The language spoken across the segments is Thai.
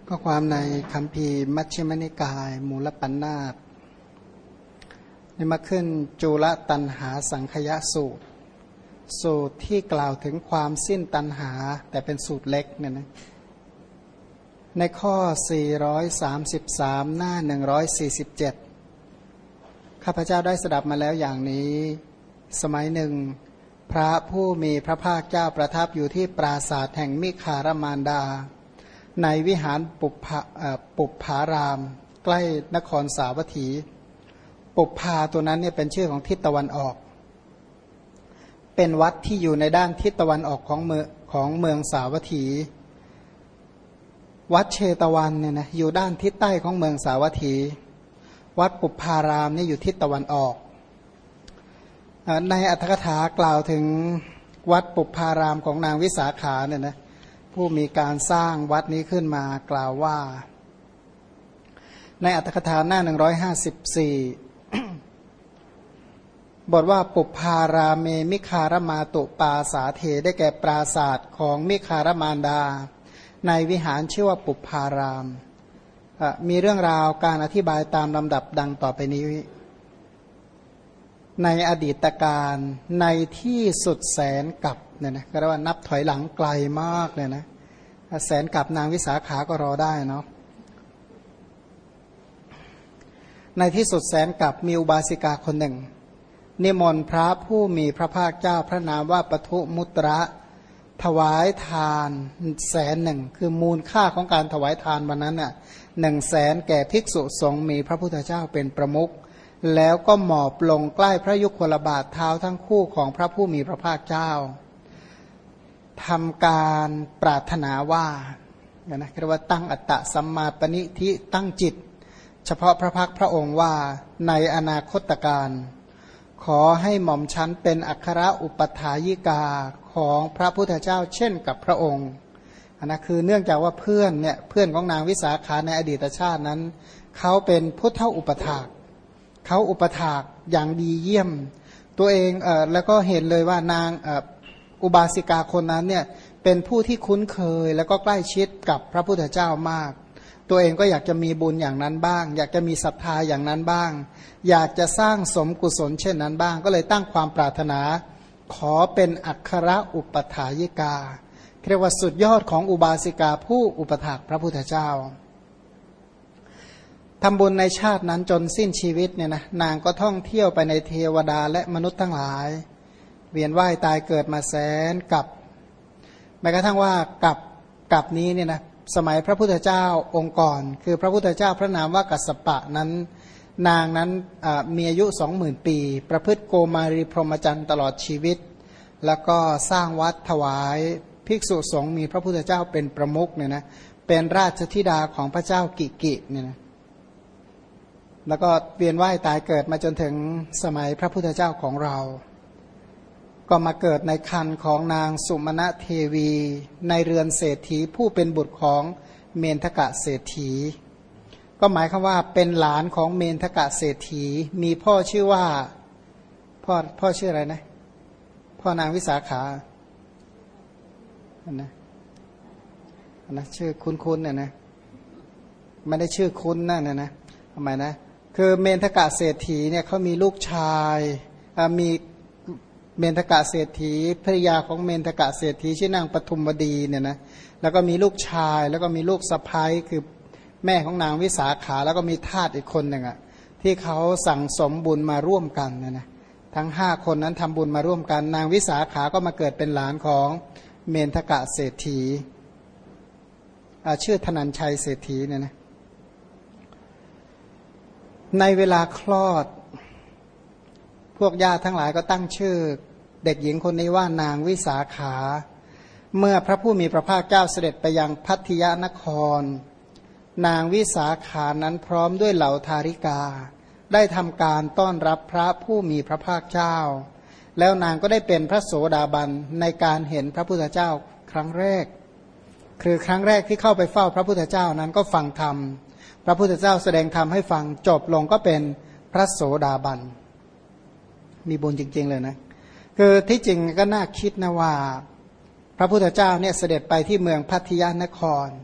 ก็ความในคัมภีร์มัชฌิมนิกายมูลปัญนาตนี่มาขึ้นจุลตัณหาสังคยสูตรสูตรที่กล่าวถึงความสิ้นตัณหาแต่เป็นสูตรเล็กเนี่ยนะในข้อ433หน้า147ข้าพเจ้าได้สดับมาแล้วอย่างนี้สมัยหนึ่งพระผู้มีพระภาคเจ้าประทับอยู่ที่ปราสาทแห่งมิคารมานดาในวิหารปุปภารามใกล้นครสาวัตถีปุปภาตัวนั้นเนี่ยเป็นชื่อของทิศตะวันออกเป็นวัดที่อยู่ในด้านทิศตะวันออกของเมืองสาวัตถีวัดเชตวันเนี่ยนะอยู่ด้านทิศใต้ของเมืองสาวัตถีวัดปุปภารามนี่อยู่ทิศตะวันออกในอรรถกถากล่าวถึงวัดปุปภารามของนางวิสาขาเนี่ยนะผู้มีการสร้างวัดนี้ขึ้นมากล่าวว่าในอรรถกถาหน้า154 บทว่าปุปภาราเมมิคารมาตุปาสาเทได้แก่ปราศาสตร์ของมิคารมานดาในวิหารชื่อว่าปุปภารามมีเรื่องราวการอธิบายตามลำดับดังต่อไปนี้ในอดีตการในที่สุดแสนกับเนี่ยนะก็เรียกว่านับถอยหลังไกลมากเลยนะแสนกับนางวิสาขาก็รอได้เนาะในที่สุดแสนกับมีอุบาสิกาคนหนึ่งนิมนต์พระผู้มีพระภาคเจ้าพระนามว่าปทุมุตระถวายทาน100,000คือมูลค่าของการถวายทานวันนั้นน่ะ100,000แก่ภิกษุสงฆ์มีพระพุทธเจ้าเป็นประมุขแล้วก็หมอบลงใกล้พระยุคลบาทเท้าทั้งคู่ของพระผู้มีพระภาคเจ้าทำการปรารถนาว่าเนี่ยนะเรียกว่าตั้งอัตตสัมมาปณิธิตั้งจิตเฉพาะพระพักพระองค์ว่าในอนาคตการขอให้หม่อมชั้นเป็นอัครอุปถายิกาของพระพุทธเจ้าเช่นกับพระองค์นะคือเนื่องจากว่าเพื่อนของนางวิสาขาในอดีตชาตินั้นเขาเป็นพุทธอุปถากเขาอุปถากอย่างดีเยี่ยมตัวเองแล้วก็เห็นเลยว่านางอุบาสิกาคนนั้นเนี่ยเป็นผู้ที่คุ้นเคยแล้วก็ใกล้ชิดกับพระพุทธเจ้ามากตัวเองก็อยากจะมีบุญอย่างนั้นบ้างอยากจะมีศรัทธาอย่างนั้นบ้างอยากจะสร้างสมกุศลเช่นนั้นบ้างก็เลยตั้งความปรารถนาขอเป็นอัครอุปถายิกาเรียกว่าสุดยอดของอุบาสิกาผู้อุปถากพระพุทธเจ้าทำบุญในชาตินั้นจนสิ้นชีวิตเนี่ยนะนางก็ท่องเที่ยวไปในเทวดาและมนุษย์ทั้งหลายเวียนว่ายตายเกิดมาแสนกับแม้กระทั่งว่ากับนี้เนี่ยนะสมัยพระพุทธเจ้าองค์ก่อนคือพระพุทธเจ้าพระนามว่ากัสสปะนั้นนางนั้นมีอายุ 20,000 ปีประพฤติโกมารีพรหมจรรย์ตลอดชีวิตแล้วก็สร้างวัดถวายภิกษุสงฆ์มีพระพุทธเจ้าเป็นประมุขเนี่ยนะเป็นราชธิดาของพระเจ้ากิกิเนี่ยนะแล้วก็เวียนว่ายตายเกิดมาจนถึงสมัยพระพุทธเจ้าของเราก็มาเกิดในครรภ์ของนางสุมาณเทวีในเรือนเศรษฐีผู้เป็นบุตรของเมนทกะเศรษฐีก็หมายความว่าเป็นหลานของเมนทกะเศรษฐีมีพ่อชื่อว่าพ่อชื่ออะไรนะพ่อนางวิสาขานะชื่อคุ้นๆเนี่ยนะไม่ได้ชื่อคุ้นนั่นนะทำไมนะคือเมนทกะเศรษฐีเนี่ยเขามีลูกชายมีเมนทกะเศรษฐีภริยาของเมนทกะเศรษฐีชื่อนางปทุมวดีเนี่ยนะแล้วก็มีลูกชายแล้วก็มีลูกสะใภ้คือแม่ของนางวิสาขาแล้วก็มีทาสอีกคนหนึ่งอ่ะที่เขาสั่งสมบุญมาร่วมกันนะทั้ง5คนนั้นทำบุญมาร่วมกันนางวิสาขาก็มาเกิดเป็นหลานของเมนทกะเศรษฐีชื่อธนัญชัยเศรษฐีเนี่ยนะในเวลาคลอดพวกญาติทั้งหลายก็ตั้งชื่อเด็กหญิงคนนี้ว่านางวิสาขาเมื่อพระผู้มีพระภาคเจ้าเสด็จไปยังพัทยนครนางวิสาขานั้นพร้อมด้วยเหล่าทาริกาได้ทำการต้อนรับพระผู้มีพระภาคเจ้าแล้วนางก็ได้เป็นพระโสดาบันในการเห็นพระพุทธเจ้าครั้งแรกคือครั้งแรกที่เข้าไปเฝ้าพระพุทธเจ้านั้นก็ฟังธรรมพระพุทธเจ้าแสดงธรรมให้ฟังจบลงก็เป็นพระโสดาบันมีบุญจริงๆเลยนะคือที่จริงก็น่าคิดนะว่าพระพุทธเจ้าเนี่ยเสด็จไปที่เมืองพัทยนคร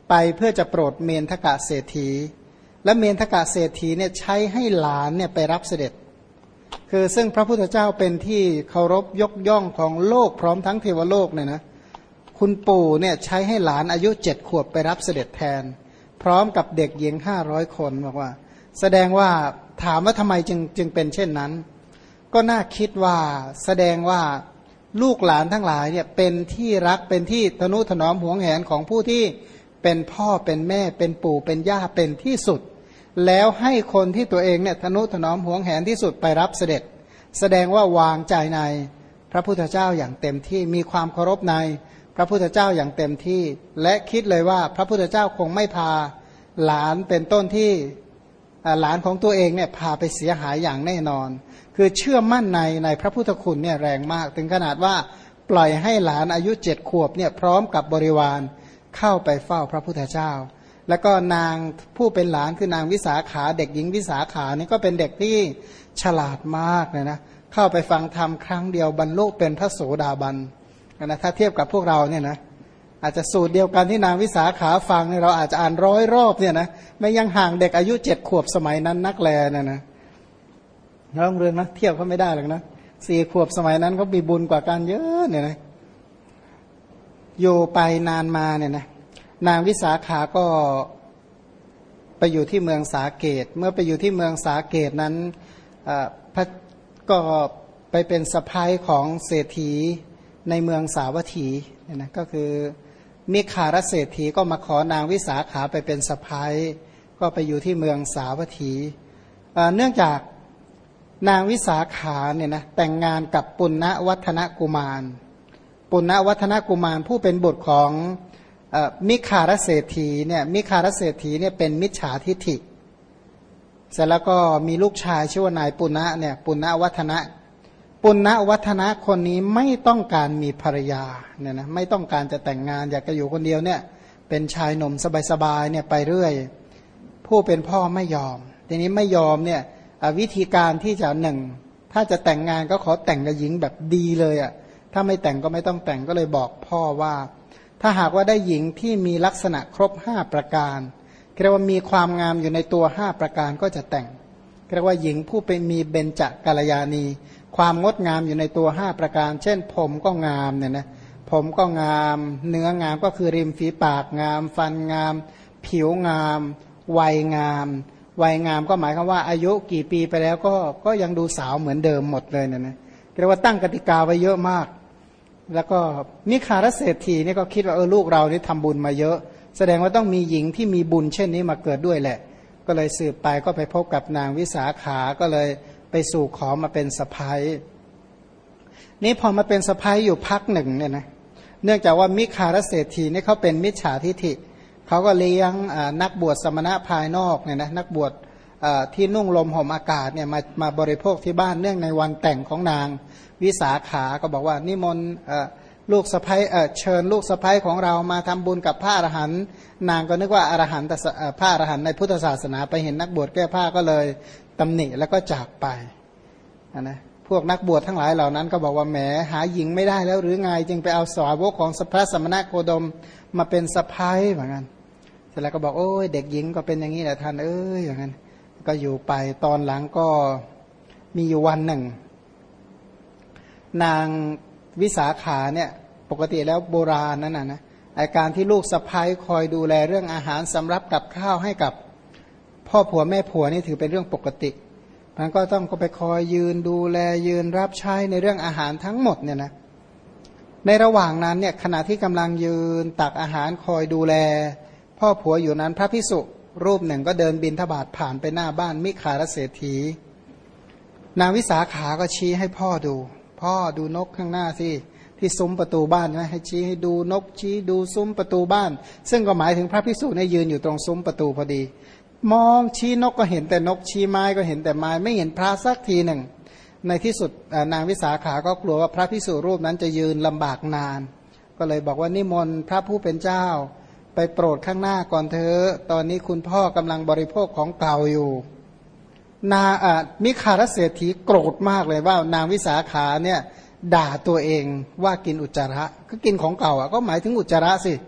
ไปเพื่อจะโปรดเมนทกะเศรษฐีและเมนทกะเศรษฐีเนี่ยใช้ให้หลานเนี่ยไปรับเสด็จคือซึ่งพระพุทธเจ้าเป็นที่เคารพยกย่องของโลกพร้อมทั้งเทวโลกเนี่ยนะคุณปู่เนี่ยใช้ให้หลานอายุ7 ขวบไปรับเสด็จแทนพร้อมกับเด็กหญิง500 คนบอกว่าแสดงว่าถามว่าทำไมจึงเป็นเช่นนั้นก็น่าคิดว่าแสดงว่าลูกหลานทั้งหลายเนี่ยเป็นที่รักเป็นที่ทนุถนอมหวงแหนของผู้ที่เป็นพ่อเป็นแม่เป็นปู่เป็นย่าเป็นที่สุดแล้วให้คนที่ตัวเองเนี่ยทนุถนอมหวงแหนที่สุดไปรับเสด็จแสดงว่าวางใจในพระพุทธเจ้าอย่างเต็มที่มีความเคารพในพระพุทธเจ้าอย่างเต็มที่และคิดเลยว่าพระพุทธเจ้าคงไม่พาหลานเป็นต้นที่หลานของตัวเองเนี่ยพาไปเสียหายอย่างแน่นอนคือเชื่อมั่นในพระพุทธคุณเนี่ยแรงมากถึงขนาดว่าปล่อยให้หลานอายุ7 ขวบเนี่ยพร้อมกับบริวารเข้าไปเฝ้าพระพุทธเจ้าแล้วก็นางผู้เป็นหลานคือนางวิสาขาเด็กหญิงวิสาขานี่ก็เป็นเด็กที่ฉลาดมากเลยนะเข้าไปฟังธรรมครั้งเดียวบรรลุเป็นพระโสดาบันนะถ้าเทียบกับพวกเราเนี่ยนะอาจจะสูตรเดียวกันที่นางวิสาขาฟังเราอาจจะอ่าน100 รอบเนี่ยนะไม่ยังห่างเด็กอายุ7 ขวบสมัยนั้นนักแลนะน้องเรื่องนะเทียบเขาไม่ได้หรอกนะ4 ขวบสมัยนั้นเขามีบุญกว่ากันเยอะเนี่ยนะอยู่ไปนานมาเนี่ยนะนางวิสาขาก็ไปอยู่ที่เมืองสาเกตเมื่อไปอยู่ที่เมืองสาเกตนั้นก็ไปเป็นสะพ้ายของเศรษฐีในเมืองสาวัตถีเนี่ยนะก็คือมิคารเศรษฐีก็มาขอนางวิสาขาไปเป็นสะพ้ายก็ไปอยู่ที่เมืองสาวัตถีเนื่องจากนางวิสาขาเนี่ยนะแต่งงานกับปุณณวัฒนกุมารปุณณวัฒนกุมารผู้เป็นบุตรของมิคารเศรษฐีเนี่ยมิคารเศรษฐีเนี่ยเป็นมิจฉาทิฐิเสร็จแล้วก็มีลูกชายชื่อว่านายปุณณะเนี่ยปุณณวัฒนะคนนี้ไม่ต้องการมีภรรยาเนี่ยนะไม่ต้องการจะแต่งงานอยากจะอยู่คนเดียวเนี่ยเป็นชายหนุ่มสบายๆเนี่ยไปเรื่อยผู้เป็นพ่อไม่ยอมทีนี้ไม่ยอมเนี่ยวิธีการที่จะหนึ่งถ้าจะแต่งงานก็ขอแต่งกับหญิงแบบดีเลยอ่ะถ้าไม่แต่งก็ไม่ต้องแต่งก็เลยบอกพ่อว่าถ้าหากว่าได้หญิงที่มีลักษณะครบ5 ประการเรียกว่ามีความงามอยู่ในตัว5 ประการก็จะแต่งเรียกว่าหญิงผู้เป็นมีเบญจกัลยาณีความงดงามอยู่ในตัว5 ประการเช่นผมก็งามเนี่ยนะผมก็งามเนื้องามก็คือริมฝีปากงามฟันงามผิวงามวัยงามก็หมายความว่าอายุกี่ปีไปแล้วก็ยังดูสาวเหมือนเดิมหมดเลยเนี่ยนะเรียกว่าตั้งกติกาไว้เยอะมากแล้วก็มิคารเศรษฐีนี่ก็คิดว่าลูกเรานี่ทำบุญมาเยอะแสดงว่าต้องมีหญิงที่มีบุญเช่นนี้มาเกิดด้วยแหละก็เลยสืบไปก็ไปพบกับนางวิสาขาก็เลยไปสู่ขอมาเป็นสะใภ้นี่พอมาเป็นสะใภ้อยู่พักหนึ่งเนี่ยนะเนื่องจากว่ามิคารเศรษฐีนี่เขาเป็นมิจฉาทิฐิเขาก็เลี้ยงนักบวชสมณะภายนอกเนี่ยนะนักบวชที่นุ่งลมห่มอากาศเนี่ยมาบริโภคที่บ้านเนื่องในวันแต่งของนางวิสาขาก็บอกว่านิมนต์ลูกสะใภ้เชิญลูกสะใภ้ของเรามาทำบุญกับพระอรหันต์นางก็นึกว่าอรหันต์พระอรหันต์ในพุทธศาสนาไปเห็นนักบวชแก้ผ้าก็เลยตำหนิแล้วก็จากไปนะพวกนักบวชทั้งหลายเหล่านั้นก็บอกว่าแหมหาหญิงไม่ได้แล้วหรือไงจึงไปเอาสาวกของพระสมณโคดมมาเป็นสะใภ้เหมือนกันเสร็จแล้วก็บอกโอ้ยเด็กหญิงก็เป็นอย่างนี้แหละท่านอย่างนั้นก็อยู่ไปตอนหลังก็มีอยู่วันหนึ่งนางวิสาขาเนี่ยปกติแล้วโบราณนั่นนะอาการที่ลูกสะใภ้คอยดูแลเรื่องอาหารสำรับกับข้าวให้กับพ่อผัวแม่ผัวนี่ถือเป็นเรื่องปกติมันก็ต้องไปคอยยืนดูแลยืนรับใช้ในเรื่องอาหารทั้งหมดเนี่ยนะในระหว่างนั้นเนี่ยขณะที่กำลังยืนตักอาหารคอยดูแลพ่อผัวอยู่นั้นพระภิกษุรูปหนึ่งก็เดินบิณฑบาตผ่านไปหน้าบ้านมิคารเศรษฐีนางวิสาขาก็ชี้ให้พ่อดูนกข้างหน้าสิที่ซุ้มประตูบ้านนะให้ชี้ให้ดูนกชี้ดูซุ้มประตูบ้านซึ่งก็หมายถึงพระภิกษุเนี่ยยืนอยู่ตรงซุ้มประตูพอดีมองชี้นกก็เห็นแต่นกชี้ไม้ก็เห็นแต่ไม้ไม่เห็นพระสักทีหนึ่งในที่สุดนางวิสาขาก็กลัวว่าพระภิกษุรูปนั้นจะยืนลำบากนานก็เลยบอกว่านิมนต์พระผู้เป็นเจ้าไปโปรดข้างหน้าก่อนเถอะตอนนี้คุณพ่อกำลังบริโภคของเก่าอยู่มิคารเศรษฐีโกรธมากเลยว่านางวิสาขาเนี่ยด่าตัวเองว่ากินอุจจาระก็กินของเก่าก็หมายถึงอุจจาระสิ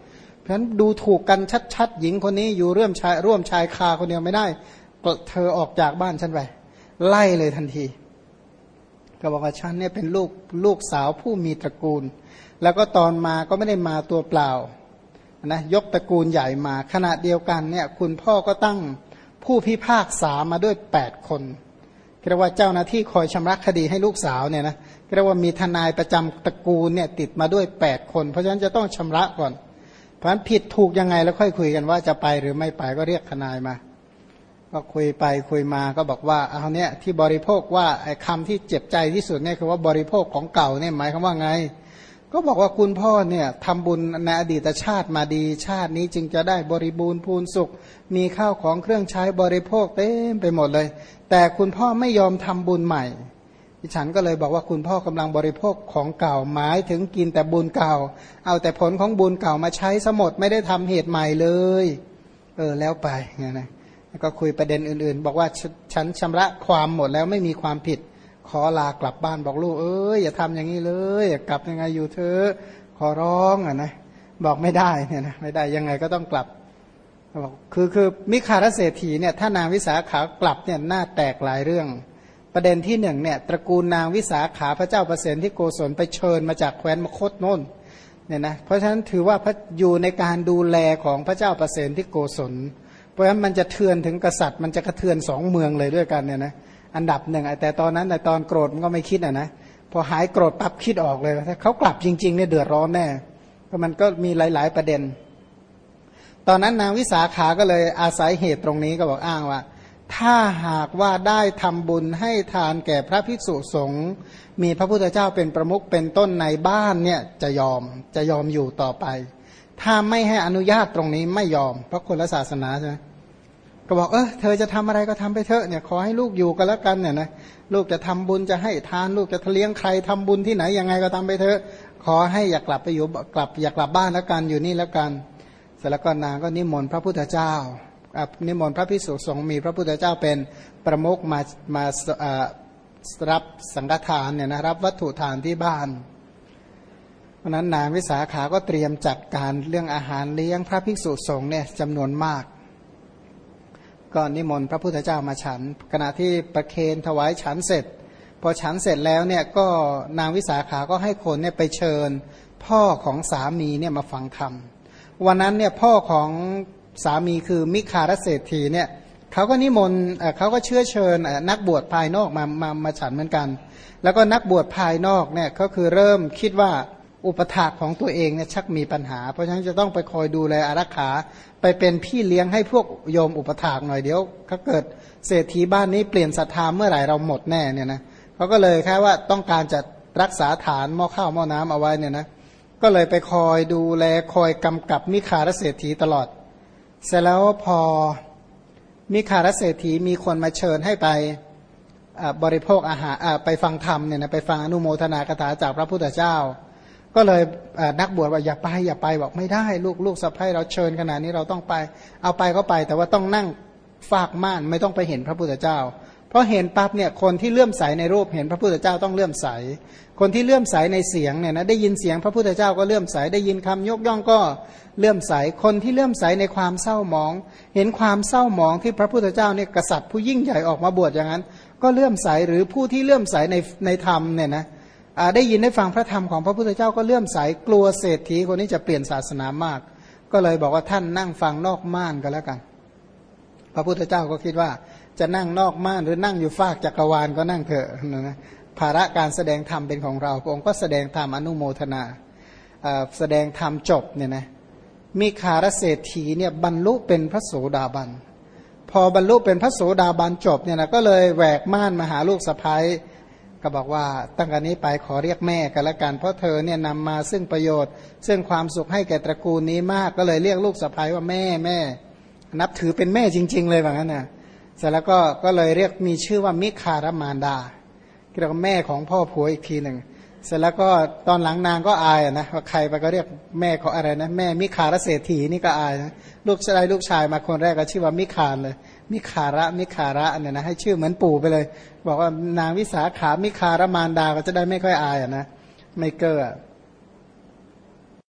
เพราะฉะนั้นดูถูกกันชัดๆหญิงคนนี้อยู่ร่วมชายคาคนเดียวไม่ได้เธอออกจากบ้านฉันไปไล่เลยทันทีก็บอกว่าฉันเนี่ยเป็นลูกสาวผู้มีตระกูลแล้วก็ตอนมาก็ไม่ได้มาตัวเปล่านะยกตระกูลใหญ่มาขณะเดียวกันเนี่ยคุณพ่อก็ตั้งผู้พิพากษามาด้วย8คนเรียกว่าเจ้าหน้าที่คอยชำระคดีให้ลูกสาวเนี่ยนะเรียกว่ามีทนายประจำตระกูลเนี่ยติดมาด้วย8คนเพราะฉะนั้นจะต้องชำระก่อนเพราะฉะนั้นผิดถูกยังไงแล้วค่อยคุยกันว่าจะไปหรือไม่ไปก็เรียกทนายมาก็คุยไปคุยมาก็บอกว่าเอาเนี่ยที่บริโภคว่าไอ้คำที่เจ็บใจที่สุดเนี่ยคือว่าบริโภคของเก่าเนี่ยหมายความว่าไงก็บอกว่าคุณพ่อเนี่ยทำบุญในอดีตชาติมาดีชาตินี้จึงจะได้บริบูรณ์พูนสุขมีข้าวของเครื่องใช้บริโภคเต็มไปหมดเลยแต่คุณพ่อไม่ยอมทำบุญใหม่ดิฉันก็เลยบอกว่าคุณพ่อกำลังบริโภคของเก่าหมายถึงกินแต่บุญเก่าเอาแต่ผลของบุญเก่ามาใช้สมดไม่ได้ทำเหตุใหม่เลยแล้วไปไงนะก็คุยประเด็นอื่นๆบอกว่าฉันชำระความหมดแล้วไม่มีความผิดขอลากลับบ้านบอกลูกอย่าทำอย่างนี้เลยกลับยังไงอยู่เธอขอร้องนะบอกไม่ได้เนี่ยนะไม่ได้ยังไงก็ต้องกลับบอกคือมิคารเศรษฐีเนี่ยถ้านางวิสาขากลับเนี่ยน่าแตกหลายเรื่องประเด็นที่หนึ่งเนี่ยตระกูลนางวิสาขาพระเจ้าประเสนที่โกศลไปเชิญมาจากแคว้นมคธโน่นเนี่ยนะเพราะฉะนั้นถือว่าอยู่ในการดูแลของพระเจ้าประเสนที่โกศลเพราะฉะนั้นมันจะเทือนถึงกษัตริย์มันจะกระเทือน2เมืองเลยด้วยกันเนี่ยนะอันดับหนึ่งแต่ตอนนั้นตอนโกรธมันก็ไม่คิดนะพอหายโกรธปั๊บคิดออกเลยถ้าเขากลับจริงๆเนี่ยเดือดร้อนแน่เพราะมันก็มีหลายๆประเด็นตอนนั้นนางวิสาขาก็เลยอาศัยเหตุตรงนี้ก็บอกอ้างว่าถ้าหากว่าได้ทำบุญให้ทานแก่พระภิกษุสงฆ์มีพระพุทธเจ้าเป็นประมุขเป็นต้นในบ้านเนี่ยจะยอมอยู่ต่อไปถ้าไม่ให้อนุญาตตรงนี้ไม่ยอมเพราะคนละศาสนาใช่ไหมก็บอกเธอจะทำอะไรก็ทำไปเถอะเนี่ยขอให้ลูกอยู่กันแล้วกันเนี่ยนะลูกจะทำบุญจะให้ทานลูกจะเลี้ยงใครทำบุญที่ไหนยังไงก็ทำไปเถอะขอให้อย่ากลับไปอยู่อย่ากลับบ้านแล้วกันอยู่นี่แล้วกันเสร็จแล้วก็นางก็นิมนต์พระพุทธเจ้านิมนต์พระภิกษุสงฆ์มีพระพุทธเจ้าเป็นประมุขมารับสังฆทานเนี่ยนะรับวัตถุทานที่บ้านเพราะนั้นนางวิสาขาก็เตรียมจัดการเรื่องอาหารเลี้ยงพระภิกษุสงฆ์เนี่ยจำนวนมากก็นิมนต์พระพุทธเจ้ามาฉันขณะที่ประเคนถวายฉันเสร็จพอฉันเสร็จแล้วเนี่ยก็นางวิสาขาก็ให้คนเนี่ยไปเชิญพ่อของสามีเนี่ยมาฟังธรรมวันนั้นเนี่ยพ่อของสามีคือมิคารเศรษฐีเนี่ยเขาก็นิมนต์เขาก็เชิญนักบวชภายนอกมาฉันเหมือนกันแล้วก็นักบวชภายนอกเนี่ยก็คือเริ่มคิดว่าอุปถากของตัวเองเนี่ยชักมีปัญหาเพราะฉะนั้นจะต้องไปคอยดูแลอารักขาไปเป็นพี่เลี้ยงให้พวกโยมอุปถากหน่อยเดี๋ยวถ้าเกิดเศรษฐีบ้านนี้เปลี่ยนศรัทธาเมื่อไหร่เราหมดแน่เนี่ยนะเขาก็เลยแค่ว่าต้องการจะรักษาฐานหม้อข้าวหม้อน้ำเอาไว้เนี่ยนะก็เลยไปคอยดูแลคอยกำกับมิคารเศรษฐีตลอดเสร็จแล้วพอมิคารเศรษฐีมีคนมาเชิญให้ไปบริโภคอาหารไปฟังธรรมเนี่ยนะไปฟังอนุโมทนากถาจากพระพุทธเจ้าก็เลยนักบวชว่าอย่าไปบอกไม่ได้ลูกสะใภ้เราเชิญขนาดนี้เราต้องไปเอาไปก็ไปแต่ว่าต้องนั่งฝากม่านไม่ต้องไปเห็นพระพุทธเจ้าเพราะเห็นปั๊บเนี่ยคนที่เลื่อมใสในรูปเห็นพระพุทธเจ้าต้องเลื่อมใสคนที่เลื่อมใสในเสียงเนี่ยนะได้ยินเสียงพระพุทธเจ้าก็เลื่อมใสได้ยินคำยกย่องก็เลื่อมใสคนที่เลื่อมใสในความเศร้าหมองเห็นความเศร้าหมองที่พระพุทธเจ้าเนี่ยกษัตริย์ผู้ยิ่งใหญ่ออกมาบวชอย่างนั้นก็เลื่อมใสหรือผู้ที่เลื่อมใสในธรรมเนี่ยนะได้ยินได้ฟังพระธรรมของพระพุทธเจ้าก็เลื่อมใสกลัวเศรษฐีคนนี้จะเปลี่ยนศาสนามากก็เลยบอกว่าท่านนั่งฟังนอกม่านก็แล้วกันพระพุทธเจ้าก็คิดว่าจะนั่งนอกม่านหรือนั่งอยู่ฟากจักรวาลก็นั่งเถอะนะภาระการแสดงธรรมเป็นของเราพระองค์ก็แสดงธรรมอนุโมทนาแสดงธรรมจบเนี่ยนะมิคารเศรษฐีเนี่ยบรรลุเป็นพระโสดาบันพอบรรลุเป็นพระโสดาบันจบเนี่ยนะก็เลยแหวกม่านมาหาลูกสะใภ้ก็บอกว่าตั้งแต่นี้ไปขอเรียกแม่กันละกันเพราะเธอเนี่ยนำมาซึ่งประโยชน์ซึ่งความสุขให้แก่ตระกูลนี้มากก็เลยเรียกลูกสะใภ้ว่าแม่นับถือเป็นแม่จริงๆเลยแบบนั้นนะเสร็จแล้วก็เลยเรียกมีชื่อว่ามิคารมารดาเรียกว่าแม่ของพ่อผัวอีกทีหนึ่งเสร็จแล้วก็ตอนหลังนางก็อายนะว่าใครไปก็เรียกแม่เขาอะไรนะแม่มิคารเศรษฐีนี่ก็อายนะลูกชายมาคนแรกก็ชื่อว่ามิคารเลยมิคาระเนี่ยนะให้ชื่อเหมือนปู่ไปเลยบอกว่านางวิสาขามิคารมารดาก็จะได้ไม่ค่อยอายนะไม่เก้อ